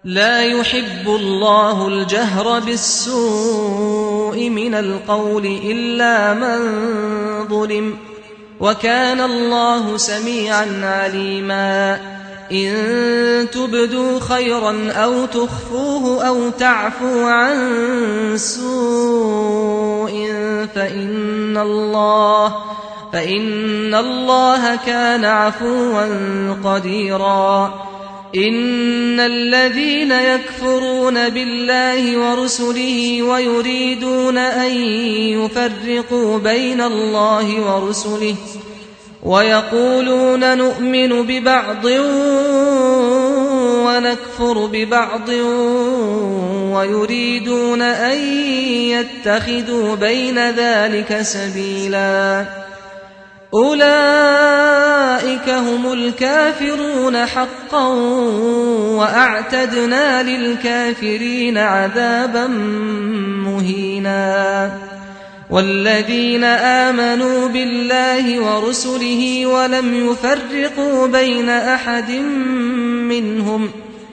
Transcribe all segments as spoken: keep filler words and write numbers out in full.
لا يحب الله الجهر بالسوء من القول إلا من ظلم، وكان الله سميعا عليما. إن تبدوا خيرا أو تخفوه أو تعفو عن سوء فإن الله, فإن الله كان عفوا قديرا. إن الذين يكفرون بالله ورسله ويريدون أن يفرقوا بين الله ورسله ويقولون نؤمن ببعض ونكفر ببعض ويريدون أن يتخذوا بين ذلك سبيلا، أولئك هم الكافرون حقا وأعتدنا للكافرين عذابا مهينا. والذين آمنوا بالله ورسله ولم يفرقوا بين أحد منهم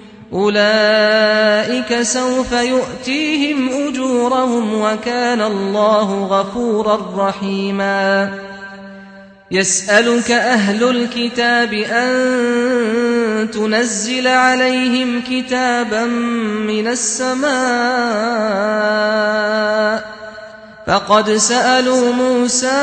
أولئك سوف يؤتيهم أجورهم وكان الله غفورا رحيما. يسألك أهل الكتاب أن تنزل عليهم كتابا من السماء، فقد سألوا موسى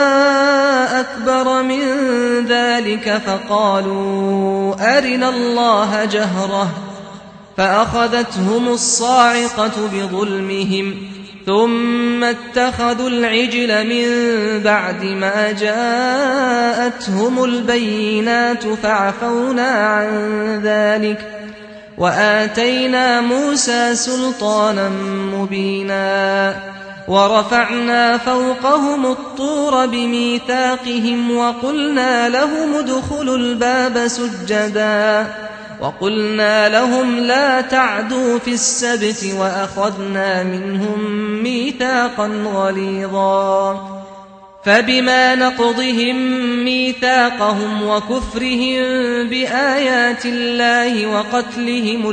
أكبر من ذلك فقالوا أرنا الله جهرة، فأخذتهم الصاعقة بظلمهم ثم اتخذوا العجل من بعد ما جاءتهم البينات فعفونا عن ذلك وآتينا موسى سلطانا مبينا. ورفعنا فوقهم الطور بميثاقهم وقلنا لهم ادخلوا الباب سجدا وقلنا لهم لا تعدوا في السبت وأخذنا منهم ميثاقا غليظا. فبما نقضهم ميثاقهم وكفرهم بآيات الله وقتلهم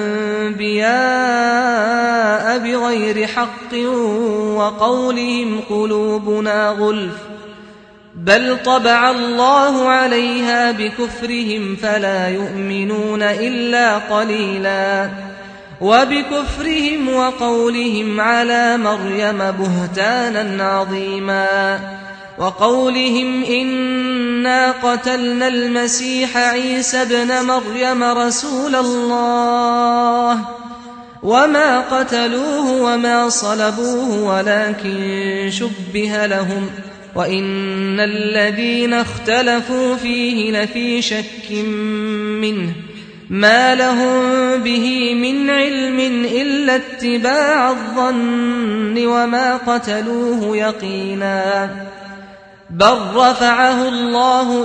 الأنبياء بغير حق وقولهم قلوبنا غلف بل طبع الله عليها بكفرهم فلا يؤمنون إلا قليلا. وبكفرهم وقولهم على مريم بهتانا عظيما وقولهم إنا قتلنا المسيح عيسى ابن مريم رسول الله وما قتلوه وما صلبوه ولكن شبه لهم وإن الذين اختلفوا فيه لفي شك منه ما لهم به من علم إلا اتباع الظن وما قتلوه يقينا بل رفعه الله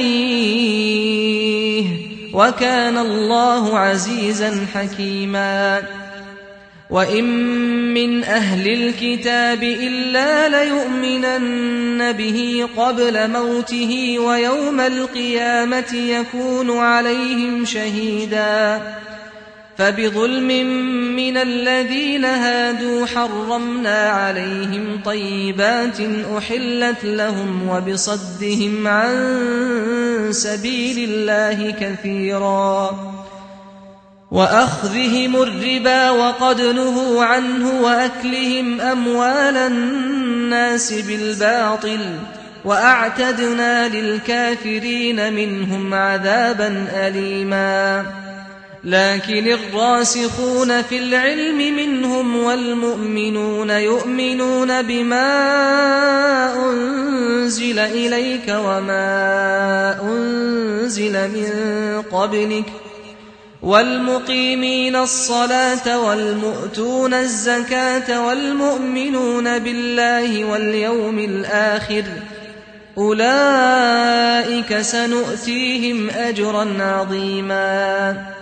إليه وكان الله عزيزا حكيما. وإن من أهل الكتاب إلا ليؤمنن به قبل موته ويوم القيامة يكون عليهم شهيدا. فبظلم من الذين هادوا حرمنا عليهم طيبات أحلت لهم وبصدهم عن سبيل الله كثيرا وأخذهم الربا وقد نهوا عنه وأكلهم أموال الناس بالباطل وأعتدنا للكافرين منهم عذابا أليما. لكن الراسخون في العلم منهم والمؤمنون يؤمنون بما أنزل إليك وما أنزل من قبلك والمقيمين الصلاة والمؤتون الزكاة والمؤمنون بالله واليوم الآخر أولئك سنؤتيهم أجرا عظيما.